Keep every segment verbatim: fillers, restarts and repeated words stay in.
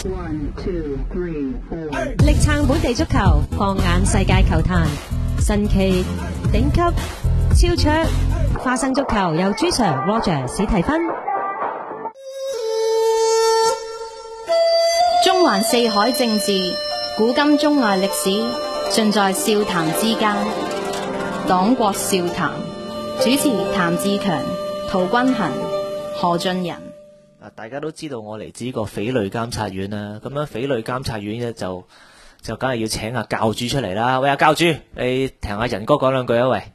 One, two, three, four. 力撐本地足球，放眼世界球壇，神奇、頂級、超卓，花生足球由朱 Sir Roger 史提芬。 中環四海政治，古今中外歷史，盡在笑談之間。黨國笑談，主持譚志強、陶君衡、何俊仁。 大家都知道我嚟自呢個匪類監察院啦，咁樣匪類監察院咧就就梗係要請阿教主出嚟啦。喂，阿教主，你聽阿仁哥講兩句啊！喂，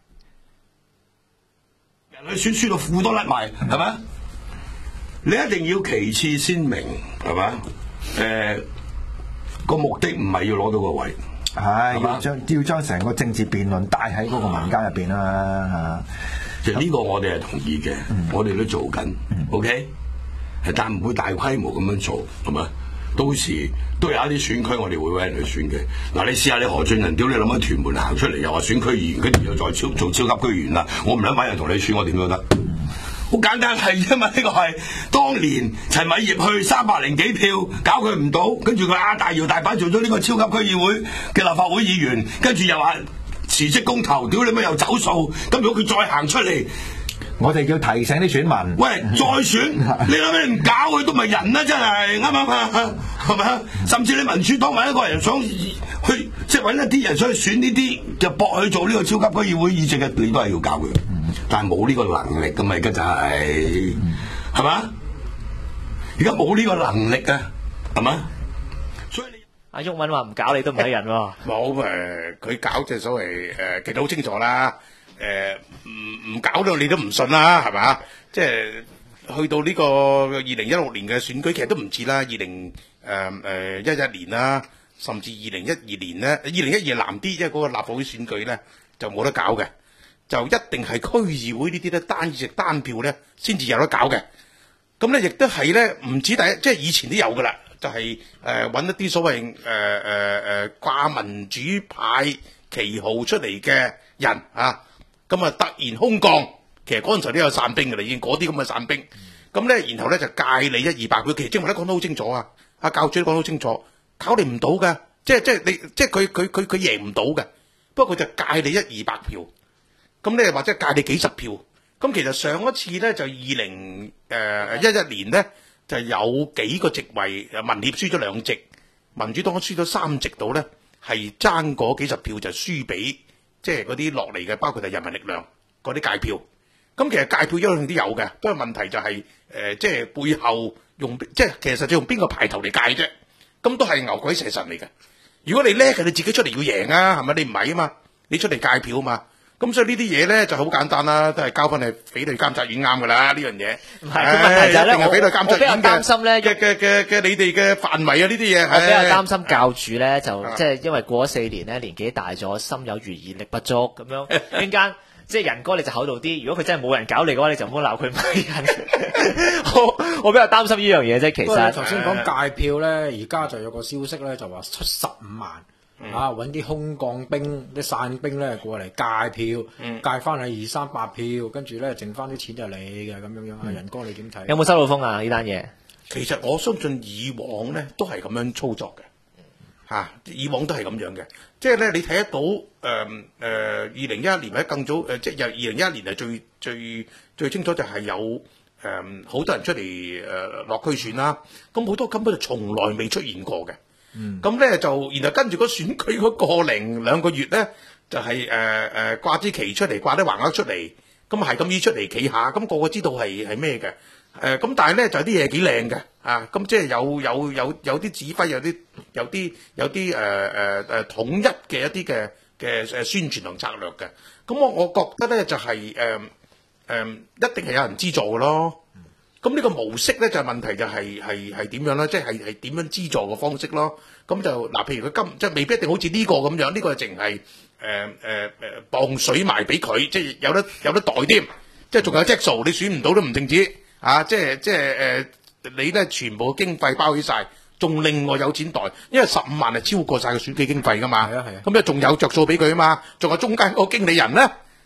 人去選輸到褲都甩埋，係咪？你一定要旗幟鮮明，係咪？誒、呃，個目的唔係要攞到個位， 係要將要將成個政治辯論帶喺嗰個民間入邊啦嚇。 其實呢個我哋係同意嘅，嗯、我哋都做緊、嗯、，OK。但唔會大規模咁樣做，係嘛？到時都有一啲選區，我哋會揾人去選嘅。嗱，你試下你何俊仁，屌你諗下屯門行出嚟，又話選區議員，跟住又再超做超級區議員啦。我唔想揾人同你選，我點都得。好簡單係因為呢個係當年陳偉業去三百零幾票搞佢唔到，跟住佢啊大搖大擺做咗呢個超級區議會嘅立法會議員，跟住又話辭職公投，屌你乜又走數。咁如果佢再行出嚟， 我哋要提醒啲選民， 喂，再選，你諗你唔搞佢都唔係人啦，真係啱唔啱啊？係咪啊？甚至你民主黨揾一個人想去，即係揾一啲人想去選呢啲，就搏去做呢個超級區議會議席嘅，你都係要搞佢。嗯、但係冇呢個能力㗎嘛，而家就係係嘛？而家冇呢個能力啊，係嘛？所以你阿毓民話唔搞你都唔係人喎。 冇誒，佢搞就所謂誒，其實好清楚啦。誒唔唔搞到你都唔信啦，係嘛？即係去到呢個二零一六年嘅選舉，其實都唔似啦。二零誒誒一一年啦，甚至二零一二年咧，二零一二難啲，因為嗰個立法會選舉咧就冇得搞嘅，就一定係區議會呢啲咧單議席單票咧先至有得搞嘅。咁咧亦都係咧唔止第一，即係以前都有噶啦，就係誒揾一啲所謂誒誒誒掛民主派旗號出嚟嘅人啊。咁啊！突然空降，其實嗰陣時候都有散兵嘅啦，已經嗰啲咁嘅散兵。咁咧，然後咧就戒你一二百票。其實正話都講得好清楚啊！阿教主都講得好清楚，搞你唔到嘅，即係即係你即係佢佢佢佢贏唔到嘅。不過佢就戒你一二百票。咁咧或者戒你幾十票。咁其實上一次咧就二零誒一一年咧就有幾個席位，民協輸咗兩席，民主黨輸咗三席到咧，係爭嗰幾十票就輸俾。即係嗰啲落嚟嘅，包括係人民力量嗰啲界票。咁其實界票一樣都有嘅，不過問題就係、是、誒、呃，即係背後用即係其實就用邊個牌頭嚟界啫。咁都係牛鬼蛇神嚟嘅。如果你叻嘅，你自己出嚟要贏啊，係咪？你唔係啊嘛，你出嚟界票啊嘛。咁所以呢啲嘢咧就好簡單啦，都係交翻去匪類監察院啱噶啦呢樣嘢。 唔係，個問題就係咧， 我我比較擔心咧嘅嘅嘅嘅你哋嘅範圍啊呢啲嘢。 我比較擔心教主咧就即係因為過咗四年咧，年紀大咗，心有餘而力不足咁樣。陣間即係仁哥你就厚道啲，如果佢真係冇人搞你嘅話，你就唔好鬧佢唔係人。我我比較擔心呢樣嘢啫。其實頭先講界票咧，而家就有個消息咧，就話出十五萬。嗯、啊！揾啲空降兵、啲散兵咧過嚟界票，嗯、界翻係二三百票，跟住咧剩翻啲錢就係你嘅咁樣樣。阿、嗯、仁哥你點睇？ 有冇收到風啊？呢單嘢其實我相信以往咧都係咁樣操作嘅，嚇、啊、以往都係咁樣嘅。即係咧你睇得到誒誒二零一一年或者更早誒、呃，即係由二零一一年係最最最清楚就係有誒好、呃、多人出嚟誒落區選啦。咁好多根本就從來未出現過嘅。咁咧、嗯、就，然後跟住個選舉嗰個零兩個月咧，就係誒誒掛支旗出嚟，掛啲橫額出嚟，咁係咁依出嚟企下，咁、那個個知道係係咩嘅，誒、呃、咁但係咧就有啲嘢幾靚嘅，啊咁即係有有有有啲指揮，有啲有啲有啲誒誒誒統一嘅一啲嘅嘅誒宣傳同策略嘅，咁我我覺得咧就係誒誒一定係有人資助嘅咯。咁呢個模式咧就係、是、問題就係係係點樣咧？即係係點樣資助嘅方式咯？咁就嗱，譬如佢今即係未必一定好似呢個咁樣，呢、這個淨係誒誒誒磅水埋俾佢，即係有得有得袋添，即係仲有隻數，你選唔到都唔淨止啊！即係即係誒、呃，你咧全部經費包起晒，仲另外有錢袋，因為十五萬係超過晒個選舉經費噶嘛。係啊係啊。咁咧仲有着數俾佢啊嘛，仲有中間嗰個經理人咧。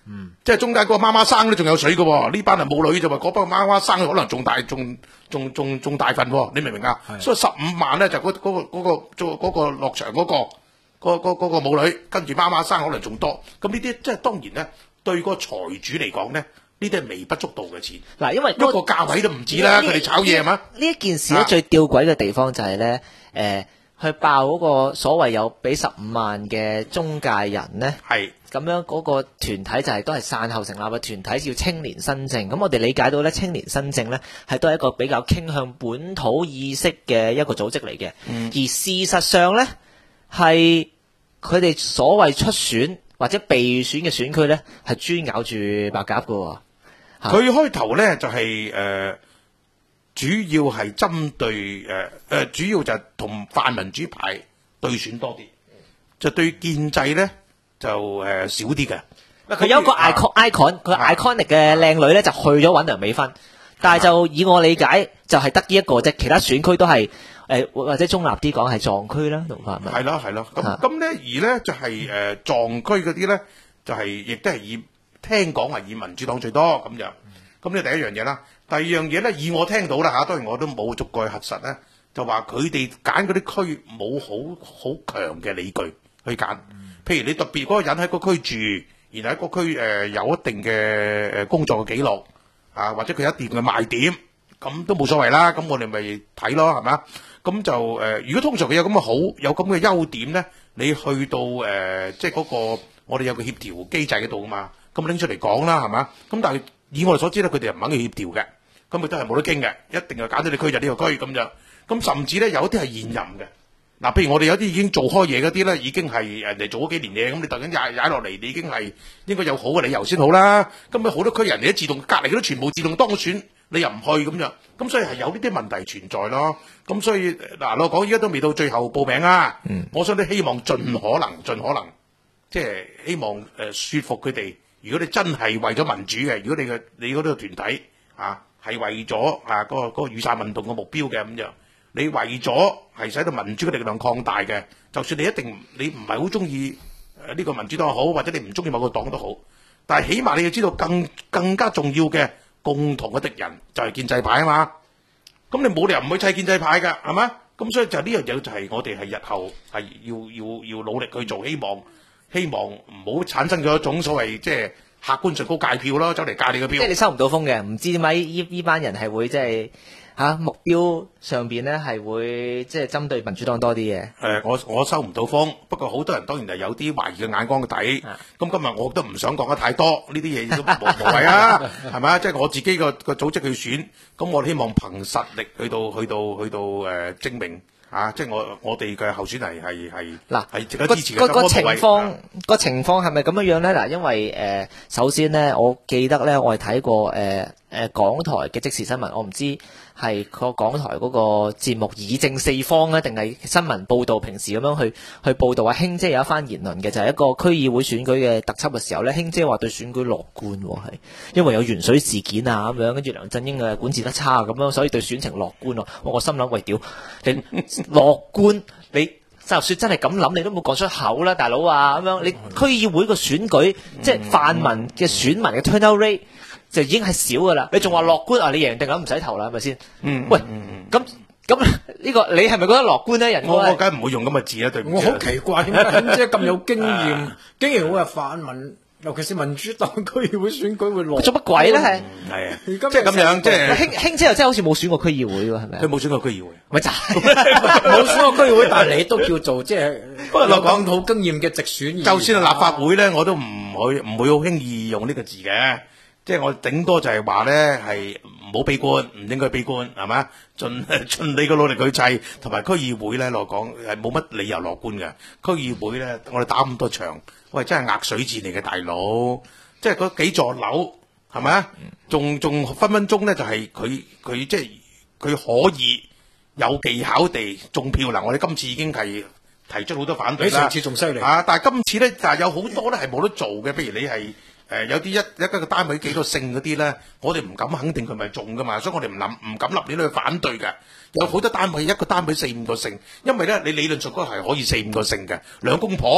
嗯， 即係中間嗰個媽媽生都仲有水嘅喎，呢班係冇女就話嗰班媽媽生可能仲大，仲仲仲仲大份喎，你明唔明啊？所以十五萬咧就嗰、嗰、嗰個嗰、嗰個做嗰、嗰個落場嗰、嗰個嗰嗰嗰個母女，跟住媽媽生可能仲多，咁呢啲即係當然咧對個財主嚟講咧。呢啲係微不足道嘅錢， 嗱，因為一個價位都唔止啦，佢哋炒嘢係嘛？ 呢一件事咧最吊詭嘅地方就係咧，誒，去爆嗰個所謂有俾十五萬嘅中介人咧， 係咁樣嗰個團體就係都係散後成立嘅團體，叫青年新政。咁我哋理解到咧，青年新政咧係都係一個比較傾向本土意識嘅一個組織嚟嘅， 嗯、 而事實上咧係佢哋所謂出選或者被選嘅選區咧係豬咬住白鴿㗎喎。 佢開頭咧就係、是、誒、呃，主要係針對誒誒、呃，主要就係同泛民主派對選多啲，就對建制咧就誒、呃、少啲嘅。 佢有一個 icon icon，佢 iconic 嘅靚女咧就去咗揾梁美芬，但係就以我理解就係得呢一個啫，其他選區都係誒、呃、或者中立啲講係壯區啦，同泛民。係咯係咯，咁咁咧而咧就係、是、誒、呃、壯區嗰啲咧就係、是、亦都係以。聽講係以民主黨最多咁樣，咁呢第一樣嘢啦。第二樣嘢咧，以我聽到啦嚇，當然我都冇逐個去核實咧，就話佢哋揀嗰啲區冇好好強嘅理據去揀。譬如你特別嗰個人喺個區住，然後喺個區誒、呃、有一定嘅誒工作嘅記錄啊，或者佢有一定嘅賣點，咁都冇所謂啦。咁我哋咪睇咯，係嘛？咁就誒、呃，如果通常佢有咁嘅好，有咁嘅優點咧，你去到誒、呃、即係嗰個我哋有個協調機制喺度啊嘛。咁拎出嚟講啦，係嘛？咁但係以我哋所知咧，佢哋又唔肯去協調嘅，咁佢都係冇得傾嘅，一定係揀咗你區就呢個區咁樣。咁甚至咧有啲係現任嘅，嗱，譬如我哋有啲已經做開嘢嗰啲咧，已經係人哋做咗幾年嘢，咁你突然間踩踩落嚟，你已經係應該有好嘅理由先好啦。咁啊好多區人哋都自動隔離嗰啲全部自動當選，你又唔去咁樣，咁所以係有呢啲問題存在咯。咁所以嗱，我講而家都未到最後報名啊，嗯、我想都希望盡可能盡可能，即係希望誒説服佢哋。如果你真係為咗民主嘅，如果你嘅你嗰個團體啊係為咗啊嗰、嗰個嗰、嗰個雨傘運動嘅目標嘅咁樣，你為咗係使到民主嘅力量擴大嘅，就算你一定你唔係好中意誒呢個民主黨好，或者你唔中意某個黨都好，但係起碼你要知道更更加重要嘅共同嘅敵人就係建制派啊嘛。咁你冇理由唔去砌建制派㗎，係嘛？咁所以就呢樣嘢就係我哋係日後係要要要努力去做，希望。希望唔好產生咗一種所謂即係客觀上高界票咯，走嚟界你嘅票。即係你收唔到風嘅，唔知點解依依班人係會即係嚇目標上邊咧係會即係針對民主黨多啲嘅。誒、呃，我我收唔到風，不過好多人當然係有啲懷疑嘅眼光嘅底。咁、啊、今日我都唔想講得太多，呢啲嘢都無無謂啊，係咪啊？即係我自己個個組織去選，咁我希望憑實力去到去到去到誒、呃、證明。啊！即係我我哋嘅候選係係係嗱係值得支持嘅。個個情況個情況係咪咁樣樣咧？嗱，因為誒、呃、首先咧，我記得咧，我係睇過誒誒、呃呃、港台嘅即時新聞，我唔知係個港台嗰個節目議政四方咧，定係新聞報導平時咁樣去去報導啊。卿姐有一番言論嘅，就係、是、一個區議會選舉嘅特輯嘅時候咧，卿姐話對選舉樂觀喎，係因為有鉛水事件啊咁樣，跟住梁振英嘅管治得差咁樣，所以對選情樂觀喎。我我心諗喂，屌你樂觀，你就算真係咁諗，你都冇講出口啦，大佬啊咁樣。你區議會個選舉，嗯、即係泛民嘅選民嘅 turnout rate 就已經係少噶啦，你仲話樂觀啊？你贏定咁唔使投啦，係咪先？嗯，喂，咁咁呢個你係咪覺得樂觀咧？人我我梗係唔會用咁嘅字啦，對唔住。我好奇怪點解卿姐咁有經驗，竟然會話泛民。尤其是民主黨區議會選舉會落，做乜鬼咧？係係啊，即係咁樣，即係卿卿姐又真係好似冇選過區議會喎，係咪？佢冇選過區議會，咪就係冇選過區議會，但係你都叫做即係不過我講好經驗嘅直選。就算係立法會咧，我都唔會唔會好輕易用呢個字嘅，即係我頂多就係話咧係唔好悲觀，唔應該悲觀，係嘛？盡盡你嘅努力去砌，同埋區議會咧嚟講係冇乜理由樂觀嘅。區議會咧，我哋打咁多場。喂，真係壓水戰嚟嘅大佬，即係嗰幾座樓係咪啊？仲仲分分鐘咧就係佢佢即係佢可以有技巧地中票啦。我哋今次已經係提出好多反對啦，比上次仲犀利啊！但係今次咧就係有好多咧係冇得做嘅，譬如你係誒、呃、有啲一一個單位幾多勝嗰啲咧，我哋唔敢肯定佢咪中噶嘛，所以我哋唔諗唔敢立亂去反對嘅。有好多單位一個單位四五個勝，因為咧你理論上嗰係可以四五個勝嘅兩公婆。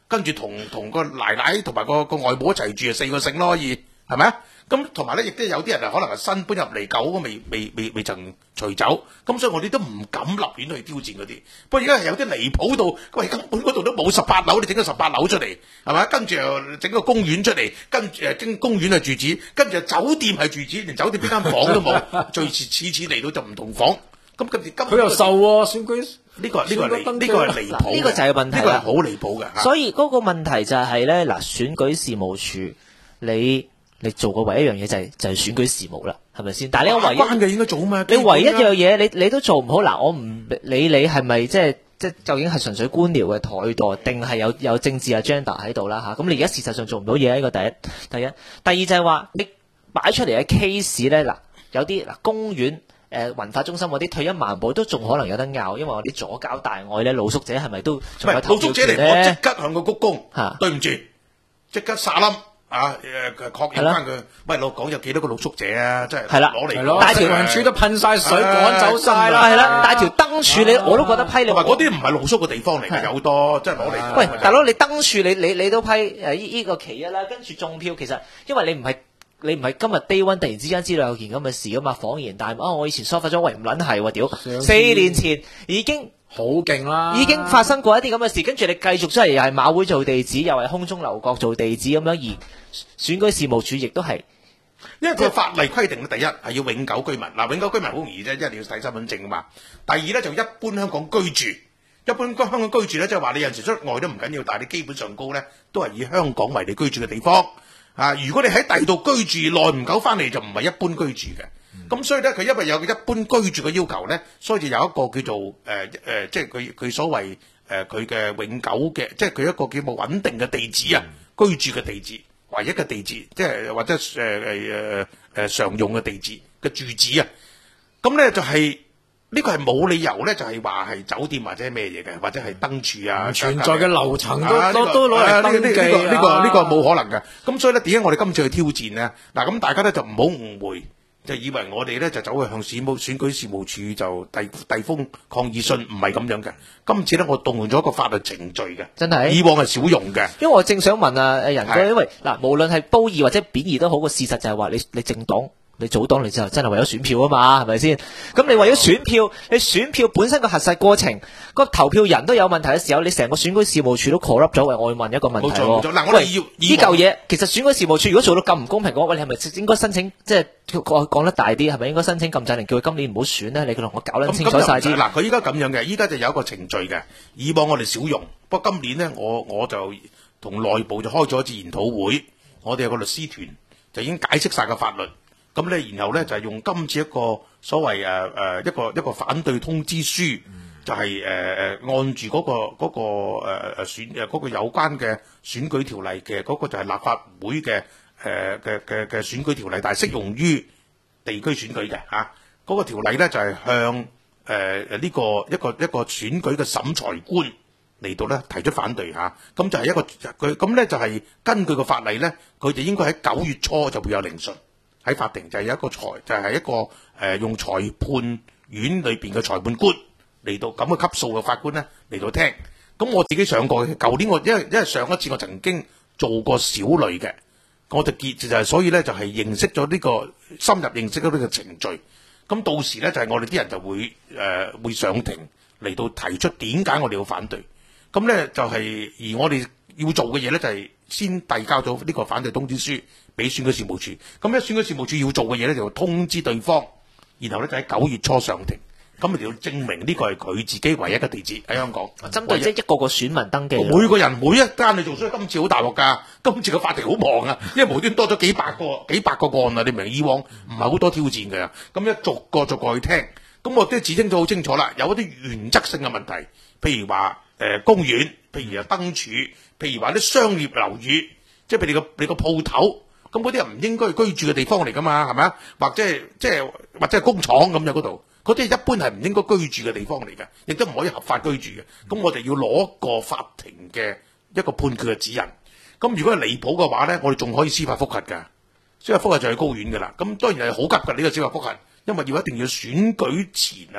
跟住同同個奶奶同埋個個外母一齊住，四個姓咯，可以係咪啊？咁同埋咧，亦都有啲人啊，可能係新搬入嚟，舊嗰未未未未曾除走，咁所以我哋都唔敢立亂去挑戰嗰啲。不過而家係有啲離譜到，喂根本嗰度都冇十八樓，你整個十八樓出嚟係咪？跟住又整個公園出嚟，跟住誒經公園係住址，跟住酒店係住址，連酒店邊間房都冇，最次次次嚟到就唔同房。咁跟住佢又受喎選舉呢個呢個離呢個係離譜嘅， 呢個就係問題啦， 呢個係好離譜嘅。 所以嗰個問題就係咧，嗱，選舉事務處你。你做嘅唯一一樣嘢就係、是、就係、是、選舉事務啦，係咪先？但係你唯一關嘅應該做嘛？ 你唯一一樣嘢，你你都做唔好。嗱，我唔理你係咪即係即係究竟係純粹官僚嘅怠惰，定係有有政治 agenda 喺度啦嚇？咁你而家事實上做唔到嘢，呢個第一，第一，第二就係話你擺出嚟嘅 case 咧，嗱，有啲嗱公園誒、呃、文化中心嗰啲退一萬步都仲可能有得拗，因為我啲左膠大愛咧，露宿者係咪都仲有投票權咧？ 露宿者嚟，我即刻向佢鞠躬嚇， 對唔住，即刻撒冧。啊誒確認翻佢，喂老講有幾多個露宿者啊？即係係啦， 攞嚟帶條運柱都噴晒水趕走晒啦， 係啦，帶條燈柱你我都覺得批你。 同埋嗰啲唔係露宿嘅地方嚟嘅，有好多即係攞嚟。 喂，大佬你燈柱你你你都批誒呢呢個其一啦，跟住中票其實因為你唔係你唔係今日 day one 突然之間知道有件咁嘅事噶嘛，恍然大悟啊！我以前疏忽咗，喂唔撚係喎屌，四年前已經。 好勁啦！ 已經發生過一啲咁嘅事，跟住你繼續出嚟又係馬會做地址，又係空中樓閣做地址咁樣，而選舉事務處亦都係， 因為佢法例規定咧，第一係要永久居民，嗱永久居民好容易啫，因為你要睇身份證啊嘛。第二咧就一般香港居住，一般香港居住咧，即係話你有陣時出外都唔緊要，但係你基本上高咧都係以香港為你居住嘅地方啊。如果你喺第二度居住耐唔久翻嚟，就唔係一般居住嘅。咁、嗯、所以咧，佢因為有個一般居住嘅要求咧，所以就有一個叫做誒誒、呃呃，即係佢佢所謂誒佢嘅永久嘅，即係佢一個叫做穩定嘅地址啊，嗯、居住嘅地址，唯一嘅地址，即係或者誒誒誒誒常用嘅地址嘅住址啊。咁咧就係、是、呢、這個係冇理由咧，就係話係酒店或者咩嘢嘅，或者係燈柱啊， 存在嘅樓層都、 啊這個、 都攞嚟登記呢、這個呢、這個呢、這個冇可能嘅。咁所以咧，點解我哋今次去挑戰咧？嗱，咁大家咧就唔好誤會。就以為我哋咧就走去向選務選舉事務處就遞遞封抗議信，唔係咁樣嘅。今次咧我動用咗一個法律程序嘅， 真係以往係少用嘅。 因為我正想問啊，誒仁哥，因為嗱，無論係褒義或者貶義都好，個事實就係話你你政黨。你組黨你就真係為咗選票啊嘛，係咪先？咁你為咗選票，你選票本身個核實過程，個投票人都有問題嘅時候，你成個選舉事務處都 corrupt 咗。喂，我問一個問題喎。冇錯冇錯。嗱，我哋要呢嚿嘢，其實選舉事務處如果做到咁唔公平嘅話，喂，你係咪應該申請？即係講講得大啲，係咪應該申請禁制令，叫佢今年唔好選咧？你佢同我搞撚清楚晒先。嗱， 佢依家咁樣嘅，依家就有一個程序嘅。以往我哋少用，不過今年咧，我我就同內部就開咗一次研討會，我哋有個律師團就已經解釋晒個法律。咁咧，然後咧就係、是、用今次一個所謂誒誒、呃、一個一個反對通知書，就係誒誒按住嗰、那個嗰、那個誒誒、呃、選誒嗰、那個有關嘅選舉條例嘅嗰、那個就係立法會嘅誒嘅嘅嘅選舉條例，但係適用於地區選舉嘅嚇。嗰、啊那個條例咧就係、是、向誒誒呢個一個一個選舉嘅審裁官嚟到咧提出反對嚇。咁、啊、就係一個佢咁咧就係、是、根據個法例咧，佢哋應該喺九月初就會有聆訊。喺法庭就係有一個裁，就係、是、一個誒、呃、用裁判院裏邊嘅裁判官嚟到咁嘅級數嘅法官咧嚟到聽。咁我自己上過嘅，舊年我因為因為上一次我曾經做過小類嘅，我就結就係、是、所以咧就係、是、認識咗呢、這個深入認識咗呢個程序。咁到時咧就係、是、我哋啲人就會誒、呃、會上庭嚟到提出點解我哋要反對。咁咧就係、是、而我哋要做嘅嘢咧就係、是、先遞交咗呢個反對通知書。俾選舉事務處，咁咧選舉事務處要做嘅嘢咧就通知對方，然後咧就喺九月初上庭，咁咪要證明呢個係佢自己唯一嘅地址喺香港。 針對即係一個個選民登記， 每個人每一間你做，所以今次好大鑊㗎。今次個法庭好忙啊，因為無端多咗幾百個幾百個個案啊，你明？以往唔係好多挑戰嘅，咁一逐個逐個去聽，咁我都指清咗好清楚啦。有一啲原則性嘅問題，譬如話誒、呃、公園，譬如話燈柱，譬如話啲商業樓宇，即係譬如你個你個鋪頭。咁嗰啲人唔應該居住嘅地方嚟噶嘛，係咪啊？或者係即係或者係工廠咁樣嗰度，嗰啲一般係唔應該居住嘅地方嚟嘅，亦都唔可以合法居住嘅。咁我哋要攞個法庭嘅一個判決嘅指引。咁如果係離譜嘅話咧，我哋仲可以司法覆核㗎。司法覆核就係高院㗎啦。咁當然係好急㗎呢個司法覆核，因為要一定要選舉前啊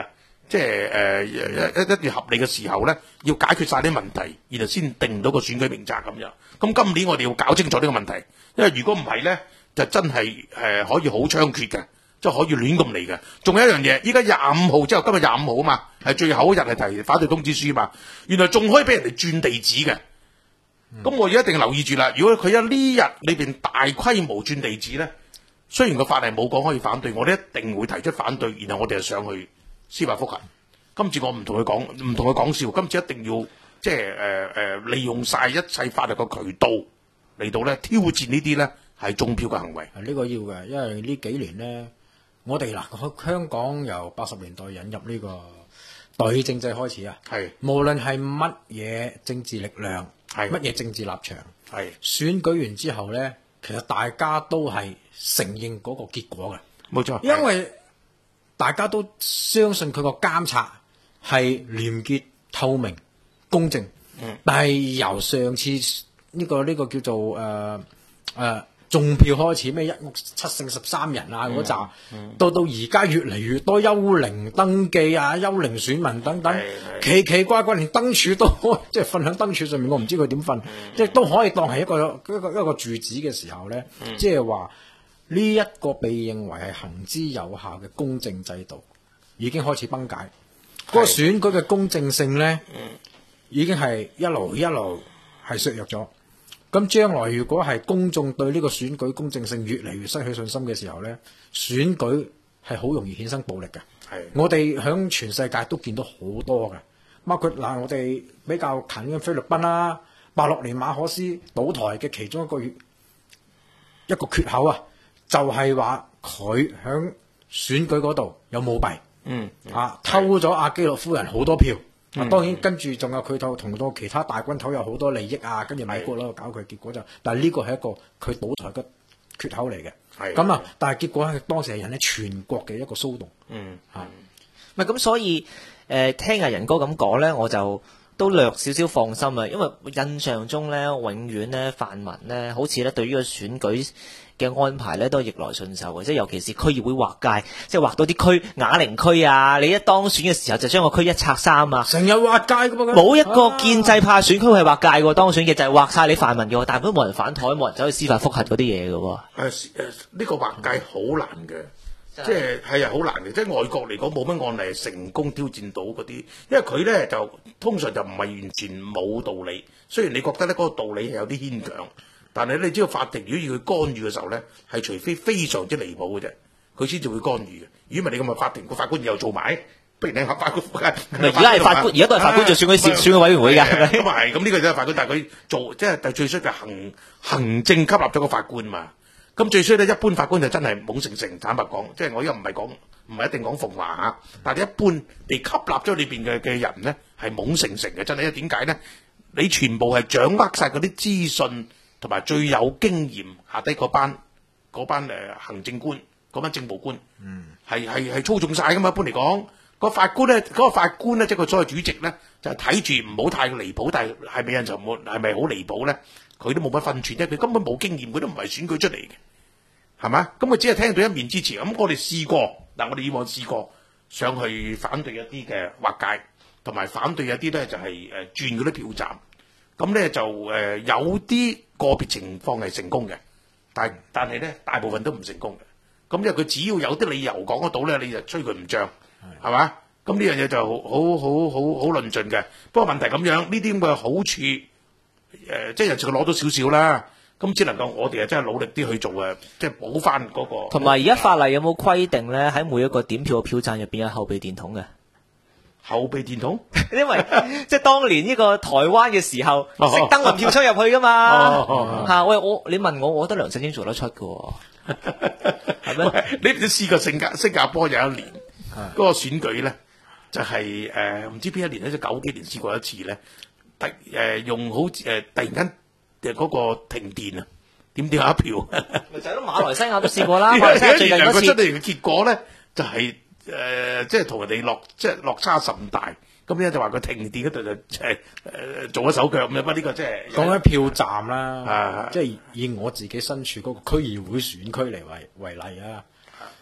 即係誒一一一段合理嘅時候咧，要解決晒啲問題，然後先定到個選舉名冊咁樣。咁今年我哋要搞清楚呢個問題，因為如果唔係咧，就真係誒、呃、可以好猖獗嘅，即係可以亂咁嚟嘅。仲有一樣嘢，依家廿五號之後，今日廿五號啊嘛，係最後一日係提反對通知書嘛，原來仲可以俾人哋轉地址嘅。咁、嗯、我而家一定留意住啦。如果佢喺呢日裏邊大規模轉地址咧，雖然個法例冇講可以反對，我哋一定會提出反對，然後我哋就上去司法覆核。今次我唔同佢講，唔同佢講笑，今次一定要即係誒誒利用晒一切法律嘅渠道嚟到咧挑戰呢啲咧係中票嘅行為。 呢個要嘅，因為呢幾年咧，我哋嗱香港由八十年代引入呢個代議政制開始啊，係無論係乜嘢政治力量，係乜嘢政治立場，係選舉完之後咧，其實大家都係承認嗰個結果嘅， 冇錯， 因為大家都相信佢個監察係廉潔、透明、公正。嗯，但係由上次呢、這個呢、這個叫做誒誒、呃呃、中票開始，咩一屋七勝十三人啊嗰扎，到到而家越嚟越多幽靈登記啊、幽靈選民等等，奇奇怪怪，連燈柱都即係瞓喺燈柱上面，我唔知佢點瞓，即係都可以當係一個一個一個住址嘅時候咧，即係話呢一個被認為係行之有效嘅公正制度已經開始崩解。嗰個選舉嘅公正性咧，已經係一路一路係削弱咗。咁將來如果係公眾對呢個選舉公正性越嚟越失去信心嘅時候咧，選舉係好容易衍生暴力嘅。係，我哋響全世界都見到好多嘅，包括嗱、呃、我哋比較近嘅菲律賓啦，八六年馬可斯倒台嘅其中一個一個缺口啊，就係話佢響選舉嗰度有舞弊。嗯，啊，偷咗阿基諾夫人好多票，嗯、啊，當然跟住仲有佢同同到其他大軍頭有好多利益啊，跟住美國佬搞佢，結果就，但係呢個係一個佢倒台嘅缺口嚟嘅，係咁啊，但係結果係當時係引起全國嘅一個騷動，嗯， 係、嗯，咪咁所以誒、呃、聽阿仁哥咁講咧，我就都略少少放心啊，因為印象中咧，永遠咧泛民咧，好似咧對於個選舉嘅安排咧都係逆來順受嘅，即係尤其是區議會劃界，即係劃到啲區啞鈴區啊！你一當選嘅時候就將個區一拆三啊！ 成日劃界噶嘛， 冇一個建制派選區係劃界嘅，當選嘅就係劃晒你泛民嘅，但係都冇人反台，冇人走去司法覆核嗰啲嘢嘅。 誒誒，呢個劃界好難嘅，即係係啊好難嘅，即係外國嚟講冇乜案例係成功挑戰到嗰啲，因為佢咧就通常就唔係完全冇道理，雖然你覺得咧嗰個道理係有啲牽強。但係你知道法庭如果要佢干預嘅時候咧，係除非非常之離譜嘅啫，佢先至會干預嘅。如果唔係你咁啊，法庭個法官又做埋，不如你法官而家係法官，而家都係法官做選舉選選舉委員會㗎。 咁啊係，咁呢個就係法官，但係佢做即係最衰嘅行行政吸納咗個法官嘛。咁最衰咧，一般法官就真係懵成成，坦白講，即係我而家唔係講，唔係一定講奉華嚇，但係一般被吸納咗裏邊嘅嘅人咧係懵成成嘅，真係。因為點解咧？你全部係掌握晒嗰啲資訊。同埋最有經驗下低嗰班嗰班誒行政官嗰班政務官，嗯，係係係操縱晒噶嘛。一般嚟講，個法官咧，嗰、嗰個法官咧，即係個所謂主席咧，就睇住唔好太離譜，但係係咪人就冇係咪好離譜咧？佢都冇乜分寸，因為佢根本冇經驗，佢都唔係選舉出嚟嘅，係嘛？咁佢只係聽到一面之詞。咁我哋試過，嗱我哋以往試過上去反對一啲嘅劃界，同埋反對一啲咧就係誒轉嗰啲票站。咁咧就誒、呃、有啲個別情況係成功嘅，但但係咧大部分都唔成功嘅。咁因為佢只要有啲理由講得到咧，你就吹佢唔漲，係嘛？咁呢樣嘢就好好好好好論盡嘅。不過問題咁樣，呢啲咁嘅好處誒、呃，即係就攞到少少啦。咁只能夠我哋啊真係努力啲去做啊，即係補翻嗰個。同埋而家法例有冇規定咧？喺每一個點票嘅票站入邊有後備電筒嘅？後備電筒， 因為即係當年呢個台灣嘅時候，熄燈唔跳出入去噶嘛嚇。喂，我你問我，我覺得梁振英做得出嘅喎，係咩？ 你唔知試過新加新加坡有一年嗰個選舉咧，就係誒唔知邊一年咧，就九幾年試過一次咧，突誒用好誒突然間誒嗰個停電啊，點點下一票， 咪就係咯，馬來西亞都試過啦。馬來西亞最近嗰次出嚟嘅結果咧，就係。誒、呃，即係同人哋落，即係落差甚大。咁咧就話佢停電嗰度就即係誒做咗手腳咁樣。不過呢個即係講緊票站啦，啊、即係以我自己身處嗰個區議會選區嚟為為例啊。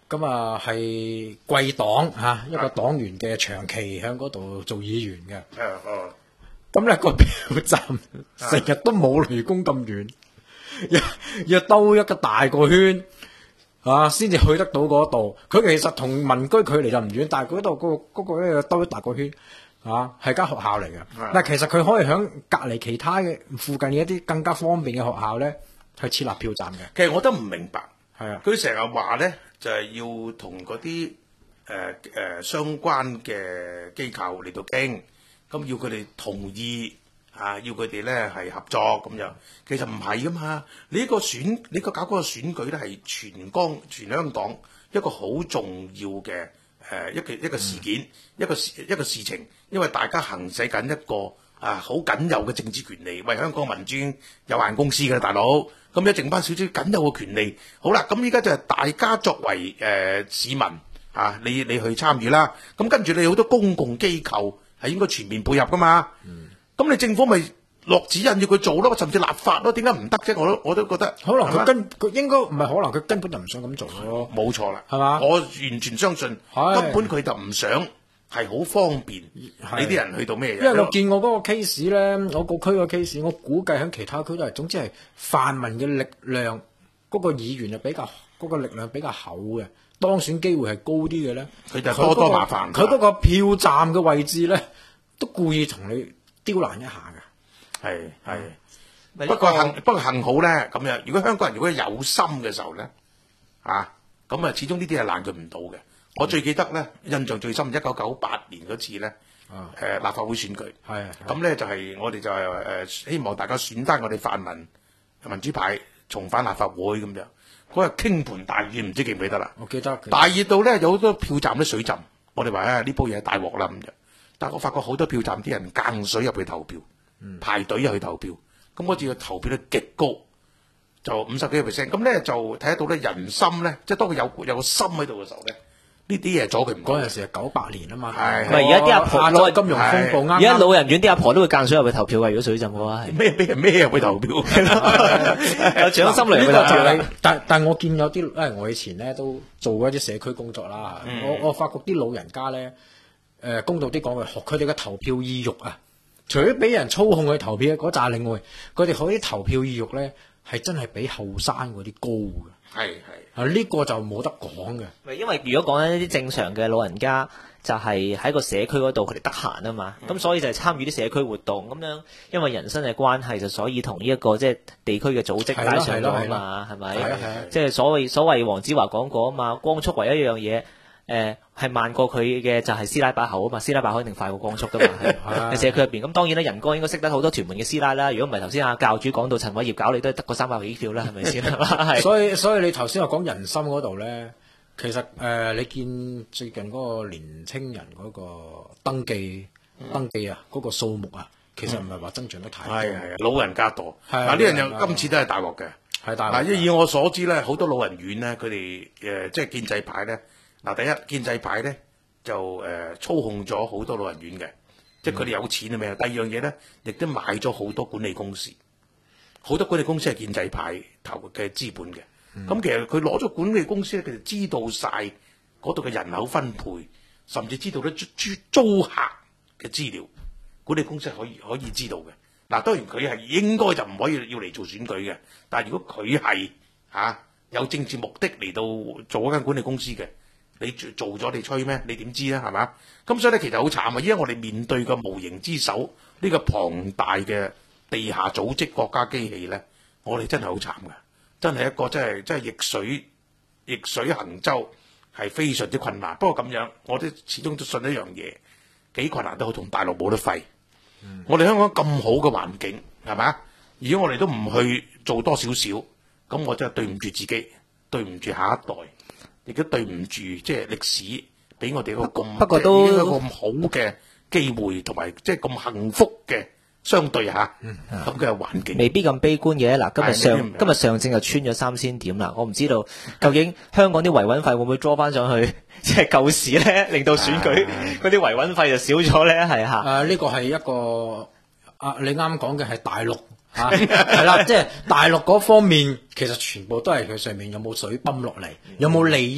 咁啊係貴黨嚇一個黨員嘅長期喺嗰度做議員嘅。 誒哦， 咁咧個票站成日都冇雷公咁遠，要要兜一個大個圈啊，先至去得到嗰度。佢其實同民居距離就唔遠，但係嗰度嗰個嗰個咧要兜一大個圈啊，係間學校嚟嘅。但係其實佢可以響隔離其他嘅附近嘅一啲更加方便嘅學校咧，去設立票站嘅。 其實我都唔明白， 係啊， 佢成日話咧就係、是、要同嗰啲誒誒相關嘅機構嚟到傾，咁要佢哋同意啊，要佢哋咧係合作咁樣。其實唔係噶嘛，你呢個選你個搞嗰個選舉咧係全港全香港一個好重要嘅誒、呃、一個一個事件，嗯、一個事一個事情，因為大家行使緊一個啊好僅有嘅政治權利，為香港民專有限公司嘅大佬，咁一剩翻少少僅有嘅權利。好啦，咁依家就係大家作為誒、呃、市民啊，你你去參與啦。咁跟住你好多公共機構係應該全面配合噶嘛。咁、嗯、你政府咪落指引要佢做咯，甚至立法咯？點解唔得啫？我都我都覺得可能佢根佢應該唔係，可能佢根本就唔想咁做咯。 冇錯啦， 係嘛？ 我完全相信根本佢就唔想。係好方便，你啲人去到咩嘢？ 因為我見我嗰個 case 咧，我個區個 case，我估計喺其他區都係，總之係泛民嘅力量，嗰、嗰個議員就比較嗰、嗰個力量比較厚嘅，當選機會係高啲嘅咧。 佢就多多麻煩。 佢嗰個票站嘅位置咧，都故意同你刁難一下嘅。 係係、嗯，不過幸不過幸好咧咁樣。如果香港人如果有心嘅時候咧，啊咁啊，始終呢啲係難佢唔到嘅。我最記得咧，印象最深，一九九八年嗰次咧，誒、啊呃、立法會選舉，係咁咧就係、是、我哋就係、是、誒、呃、希望大家選翻我哋泛民民主派重返立法會咁樣。嗰日傾盆大雨，唔知記唔記得啦？ 我記得。 大熱到咧有好多票站都水浸，我哋話啊呢煲嘢大鑊啦咁樣。但係我發覺好多票站啲人間水入去投票，嗯、排隊入去投票，咁嗰次嘅投票率極高，就五十幾個 percent。咁咧就睇得到咧人心咧，即係當佢有有個心喺度嘅時候咧。呢啲嘢阻佢唔到。嗰陣時係九八年啊嘛， 係咪而家啲阿婆攞金融風暴啱， 而家老人院啲阿婆都會間水入去投票嘅，如果水浸嘅話， 咩俾人咩入去投票？ 有掌心嚟嘅投票。 但但我見有啲，因為我以前咧都做過一啲社區工作啦，嗯、我我發覺啲老人家咧，誒、呃、公道啲講句，佢哋嘅投票意欲啊，除咗俾人操控去投票嗰扎另外，佢哋嗰啲投票意欲咧係真係比後生嗰啲高嘅。 係係。 啊！呢、這個就冇得講嘅， 因為如果講緊一啲正常嘅老人家，就係喺個社區嗰度，佢哋得閒啊嘛，咁、嗯、所以就係參與啲社區活動咁樣。因為人生嘅關係，就所以同呢一個即係地區嘅組織拉上咗啊嘛，係咪？即係所謂所謂黃子華講過啊嘛，光速為一樣嘢，誒、呃、係慢過佢嘅就係師奶把口啊嘛，師奶把口一定快過光速噶嘛，喺社區入邊。咁當然啦，仁哥應該識得好多屯門嘅師奶啦。如果唔係頭先阿教主講到陳偉業搞你都係得個三百幾票啦，係咪先？係。所以所以你頭先話講人心嗰度咧，其實誒、呃、你見最近嗰個年青人嗰個登記、嗯、登記啊，嗰、嗰個數目啊，其實唔係話增長得太多。係係老人家多。嗱呢樣又今次都係大鑊嘅。係大鑊。嗱以我所知咧，好多老人院咧，佢哋誒即係建制派咧。嗱，第一建制派咧就誒、呃、操控咗好多老人院嘅，即係佢哋有錢啊咩？第二樣嘢咧，亦都買咗好多管理公司，好多管理公司係建制派投嘅資本嘅。咁、嗯、其實佢攞咗管理公司咧，佢就知道晒嗰度嘅人口分配，甚至知道咧租租客嘅資料，管理公司係可以可以知道嘅。嗱，當然佢係應該就唔可以要嚟做選舉嘅，但係如果佢係嚇有政治目的嚟到做一間管理公司嘅。你做咗你吹咩？你點知咧？係嘛？咁所以咧，其實好慘啊！因為我哋面對個無形之手，呢、這個龐大嘅地下組織國家機器咧，我哋真係好慘㗎，真係一個真係真係逆水逆水行舟，係非常之困難。不過咁樣，我哋始終都信一樣嘢，幾困難都好，同大陸冇得廢。嗯、我哋香港咁好嘅環境，係嘛？如果我哋都唔去做多少少，咁我真係對唔住自己，對唔住下一代。亦都對唔住，即係歷史俾我哋一個咁不過都一個咁好嘅機會，同埋即係咁幸福嘅相對嚇咁嘅環境。 未必咁悲觀嘅。嗱，今日上今日上證就穿咗三千點啦。我唔知道究竟香港啲維穩費會唔會捉翻上去，即係舊時咧，令到選舉嗰啲維穩費就少咗咧，係嚇。誒、啊，呢、這個係一個啊，你啱講嘅係大陸。嚇係啦，即係大陸嗰方面，其實全部都係佢上面有冇水泵落嚟，有冇利益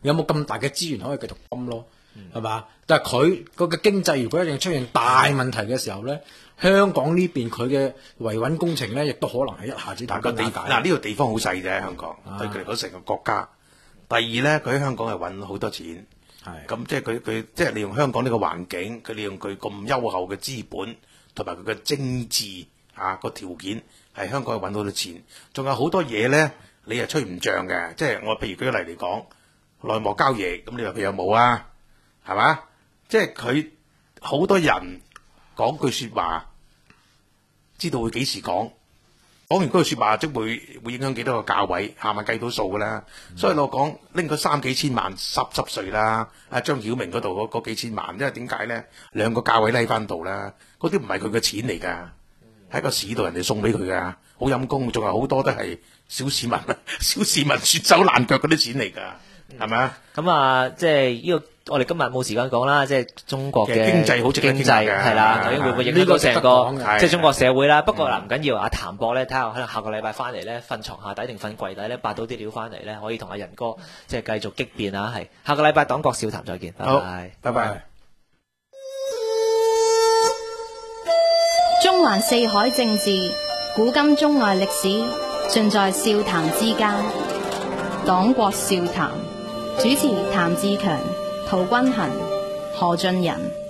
有冇咁大嘅資源可以繼續泵咯，係嘛、嗯？但係佢個嘅經濟如果一定出現大問題嘅時候咧，香港呢邊佢嘅維穩工程咧，亦都可能係一下子大個地嗱呢個地方好細啫，香港、啊、對佢嚟講成個國家。第二咧，佢喺香港係揾好多錢。係咁，即係佢佢即係利用香港呢個環境，佢利用佢咁優厚嘅資本同埋佢嘅政治啊個條件，係香港係揾到好多錢。仲有好多嘢咧，你係吹唔漲嘅。即係我譬如舉個例嚟講，內幕交易，咁你話佢有冇啊？係嘛？即係佢好多人講句說話，知道會幾時講。講完嗰句說話，即會會影響幾多個價位，下晚計到數噶啦。嗯、所以我講拎佢三幾千萬濕濕碎啦。阿張曉明嗰度嗰嗰幾千萬，因為點解咧？兩個價位拉翻度啦，嗰啲唔係佢嘅錢嚟噶，喺個市度人哋送俾佢噶，好陰功。仲有好多都係小市民、小市民雪手爛腳嗰啲錢嚟噶，係咪啊？ 咁啊，即係呢個。我哋今日冇時間講啦，即係中國嘅經濟好值得傾嘅， 係啦，究竟會唔會影響到成個即係中國社會啦？不過嗱，唔緊要，阿譚博咧，睇下可能下個禮拜翻嚟咧，瞓床下底定瞓櫃底咧，八到啲料翻嚟咧，可以同阿仁哥即係繼續激辯啊！係下個禮拜黨國笑談再見，拜拜， 拜拜。 中環四海政治，古今中外歷史，盡在笑談之間。黨國笑談，主持譚志強、陶君行、何俊仁。